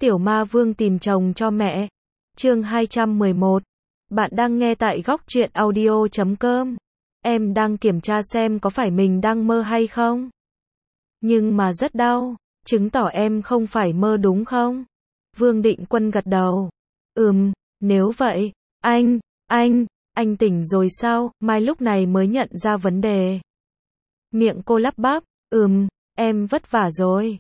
Tiểu Ma Vương tìm chồng cho mẹ. Chương 211. Bạn đang nghe tại góc truyện audio.com. Em đang kiểm tra xem có phải mình đang mơ hay không. Nhưng mà rất đau, chứng tỏ em không phải mơ đúng không? Vương Định Quân gật đầu. Nếu vậy, anh tỉnh rồi sao? Mai lúc này mới nhận ra vấn đề. Miệng cô lắp bắp, em vất vả rồi.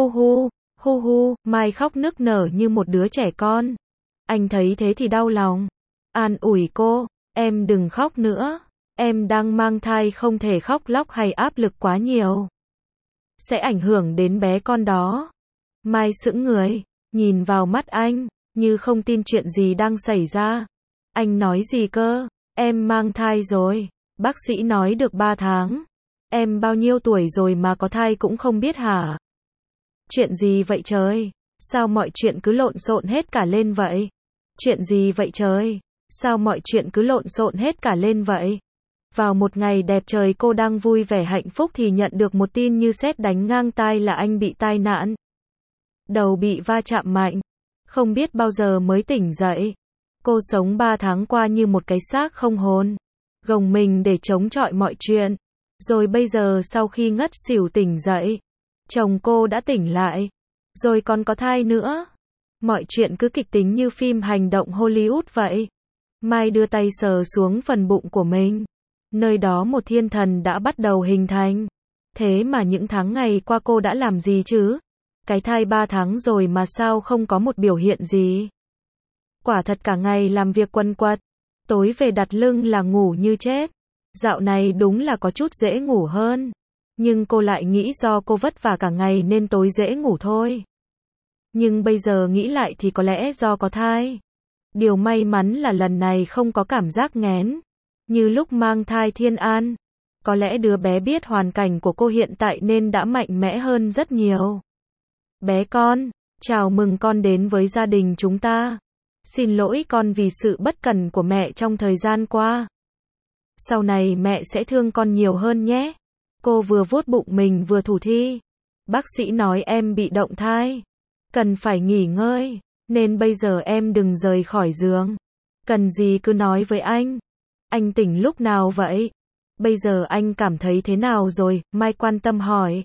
Hu, Mai khóc nức nở như một đứa trẻ con. Anh thấy thế thì đau lòng. An ủi cô, em đừng khóc nữa. Em đang mang thai, không thể khóc lóc hay áp lực quá nhiều. Sẽ ảnh hưởng đến bé con đó. Mai sững người, nhìn vào mắt anh, như không tin chuyện gì đang xảy ra. Anh nói gì cơ? Em mang thai rồi. Bác sĩ nói được 3 tháng. Em bao nhiêu tuổi rồi mà có thai cũng không biết hả? Chuyện gì vậy trời? Sao mọi chuyện cứ lộn xộn hết cả lên vậy? Chuyện gì vậy trời? Sao mọi chuyện cứ lộn xộn hết cả lên vậy? Vào một ngày đẹp trời cô đang vui vẻ hạnh phúc thì nhận được một tin như sét đánh ngang tai là anh bị tai nạn. Đầu bị va chạm mạnh. Không biết bao giờ mới tỉnh dậy. Cô sống 3 tháng qua như một cái xác không hồn. Gồng mình để chống chọi mọi chuyện. Rồi bây giờ sau khi ngất xỉu tỉnh dậy, chồng cô đã tỉnh lại. Rồi còn có thai nữa. Mọi chuyện cứ kịch tính như phim hành động Hollywood vậy. Mai đưa tay sờ xuống phần bụng của mình. Nơi đó một thiên thần đã bắt đầu hình thành. Thế mà những tháng ngày qua cô đã làm gì chứ? Cái thai 3 tháng rồi mà sao không có một biểu hiện gì? Quả thật cả ngày làm việc quần quật. Tối về đặt lưng là ngủ như chết. Dạo này đúng là có chút dễ ngủ hơn. Nhưng cô lại nghĩ do cô vất vả cả ngày nên tối dễ ngủ thôi. Nhưng bây giờ nghĩ lại thì có lẽ do có thai. Điều may mắn là lần này không có cảm giác nghén. Như lúc mang thai Thiên An. Có lẽ đứa bé biết hoàn cảnh của cô hiện tại nên đã mạnh mẽ hơn rất nhiều. Bé con, chào mừng con đến với gia đình chúng ta. Xin lỗi con vì sự bất cẩn của mẹ trong thời gian qua. Sau này mẹ sẽ thương con nhiều hơn nhé. Cô vừa vuốt bụng mình vừa thủ thi. Bác sĩ nói em bị động thai. Cần phải nghỉ ngơi. Nên bây giờ em đừng rời khỏi giường. Cần gì cứ nói với anh. Anh tỉnh lúc nào vậy? Bây giờ anh cảm thấy thế nào rồi? Mai quan tâm hỏi.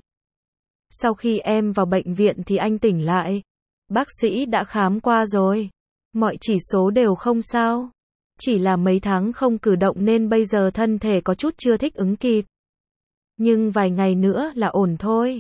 Sau khi em vào bệnh viện thì anh tỉnh lại. Bác sĩ đã khám qua rồi. Mọi chỉ số đều không sao. Chỉ là mấy tháng không cử động nên bây giờ thân thể có chút chưa thích ứng kịp. Nhưng vài ngày nữa là ổn thôi.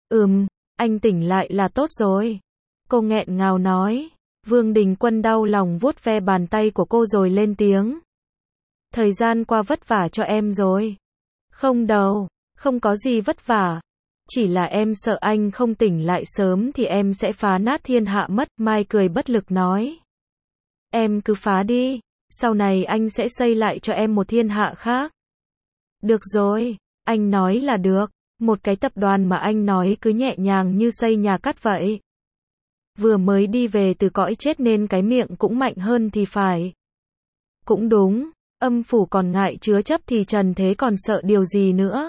Anh tỉnh lại là tốt rồi. Cô nghẹn ngào nói. Vương Đình Quân đau lòng vuốt ve bàn tay của cô rồi lên tiếng. Thời gian qua vất vả cho em rồi. Không đâu, không có gì vất vả. Chỉ là em sợ anh không tỉnh lại sớm thì em sẽ phá nát thiên hạ mất. Mai cười bất lực nói. Em cứ phá đi. Sau này anh sẽ xây lại cho em một thiên hạ khác. Được rồi, anh nói là được. Một cái tập đoàn mà anh nói cứ nhẹ nhàng như xây nhà cát vậy. Vừa mới đi về từ cõi chết nên cái miệng cũng mạnh hơn thì phải. Cũng đúng, âm phủ còn ngại chứa chấp thì trần thế còn sợ điều gì nữa.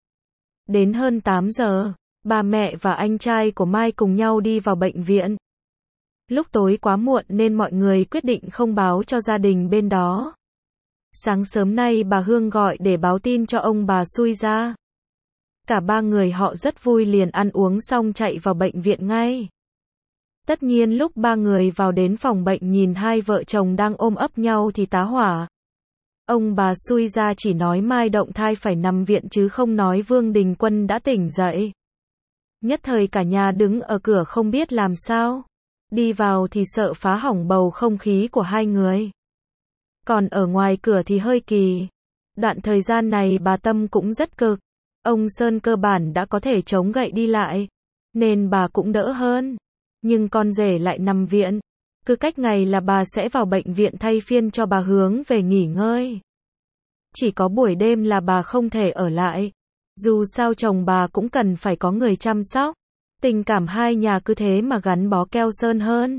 Đến hơn 8 giờ, bà mẹ và anh trai của Mai cùng nhau đi vào bệnh viện. Lúc tối quá muộn nên mọi người quyết định không báo cho gia đình bên đó. Sáng sớm nay bà Hương gọi để báo tin cho ông bà xui ra. Cả ba người họ rất vui liền ăn uống xong chạy vào bệnh viện ngay. Tất nhiên lúc ba người vào đến phòng bệnh nhìn hai vợ chồng đang ôm ấp nhau thì tá hỏa. Ông bà xui ra chỉ nói Mai động thai phải nằm viện chứ không nói Vương Đình Quân đã tỉnh dậy. Nhất thời cả nhà đứng ở cửa không biết làm sao. Đi vào thì sợ phá hỏng bầu không khí của hai người. Còn ở ngoài cửa thì hơi kỳ. Đoạn thời gian này bà Tâm cũng rất cực. Ông Sơn cơ bản đã có thể chống gậy đi lại. Nên bà cũng đỡ hơn. Nhưng con rể lại nằm viện. Cứ cách ngày là bà sẽ vào bệnh viện thay phiên cho bà Hướng về nghỉ ngơi. Chỉ có buổi đêm là bà không thể ở lại. Dù sao chồng bà cũng cần phải có người chăm sóc. Tình cảm hai nhà cứ thế mà gắn bó keo sơn hơn.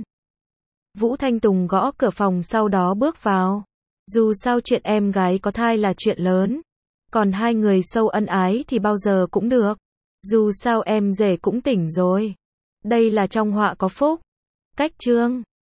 Vũ Thanh Tùng gõ cửa phòng sau đó bước vào. Dù sao chuyện em gái có thai là chuyện lớn. Còn hai người sâu ân ái thì bao giờ cũng được. Dù sao em rể cũng tỉnh rồi. Đây là trong họa có phúc. Cách chương